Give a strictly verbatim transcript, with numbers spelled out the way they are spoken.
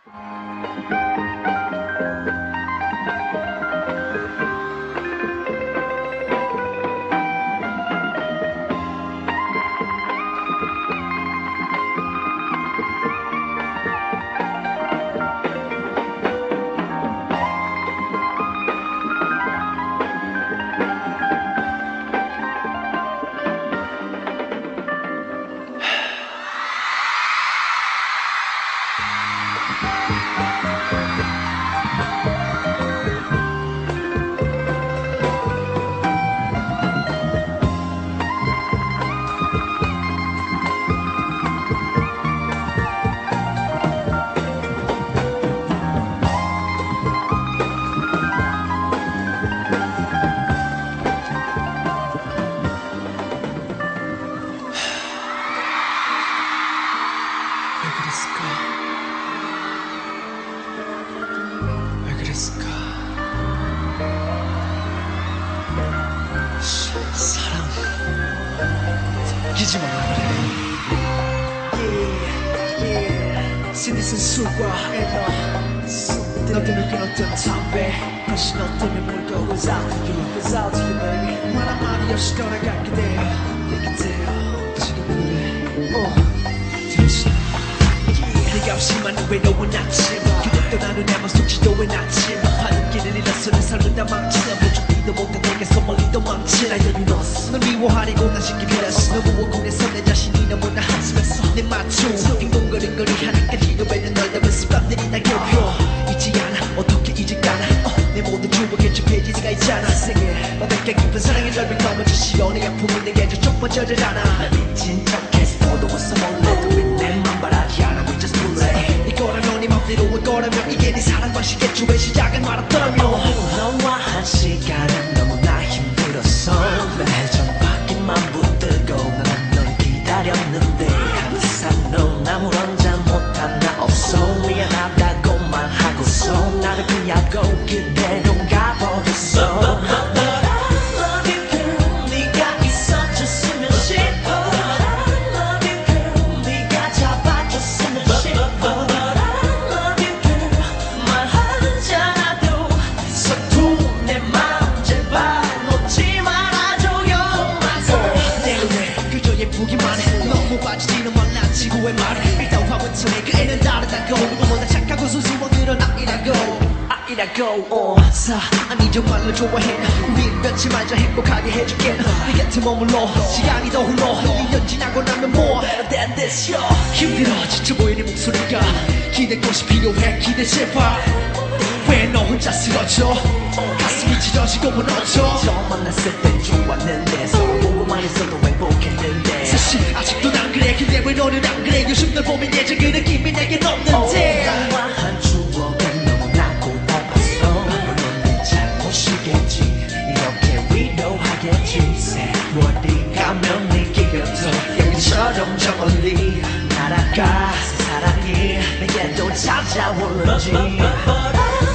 왜 그랬을까? 사랑 잊지 말라 그래. Yeah, yeah. 신이슨 수과 에너 너 때문에 끊었던 담배 다시 너 때문에 물고 goes out to you goes out to you baby 말 한마디 없이 떠나갈게 돼요 그때요 지금 그래 어 당신 네가 없이만 외로운 아침 그것도 나는 내 맘속 지도의 아침 하늘길을 잃어서는 삶은 다 망치나 보충기도 못한 내게서 멀리도 망치나 여기 넌 미워하려고 난 쉽게 빌었어 너무 원공에서 내 자신이 너무나 한심했어 내 맞춤 빙동거리거리 하나까지도 뱉는 널 담은 습관들이 날 괴롭혀 잊지 않아 어떻게 잊을까나 어, 내 모든 추억의 첫 페이지 네가 있잖아 생일 너답게 깊은 사랑의 넓이 넘어져 시원해 아픔이 내게 저쪽 번져를 않아 미친 척했어도 웃어 몰래 내 맘바라지 않아 we just too late 이거라면 네 맘대로 올 거라면 이게 네 사랑 방식의 주의 시작은 말았다며 너와 한 시간은 너무나 힘들었어 매점 밖에만 붙들고 난 널 기다렸는데 항상 넌 아무런 잘못 하나 없어 미안하다고 말하고서 나를 피하고 그대로 가버렸어 빠지지는 못난 지구의 말에 일단 화분처럼 그 애는 다르다고 누구보다 착하고 순수한 그런 아이라고 아이라고 어 사 아니 정말로 좋아해 우린 변치 말자 행복하게 해줄게 네 곁에 머물러 시간이 더 흘러 일 년 지나고 나면 more better than this yo 힘들어 지쳐 보여 네 목소리가 기댈 곳이 필요해 기대 제발 왜 너 혼자 쓰러져 가슴이 찢어지고 무너져 처음 만났을 땐 좋았는데 서로 보고만 있어도 행복했는데 사실 아직도 난 그래 근데 왜 너는 안 그래 요즘 널 보면 예전 그 느낌이 내겐 없는데 너와 한 추억은 너무나 고달팠어 물론 네 잘못이겠지 이렇게 위로하겠지 세월이 가면 네 곁으로 여기처럼 저 멀리 날아가 사랑이 내게도 찾아오는지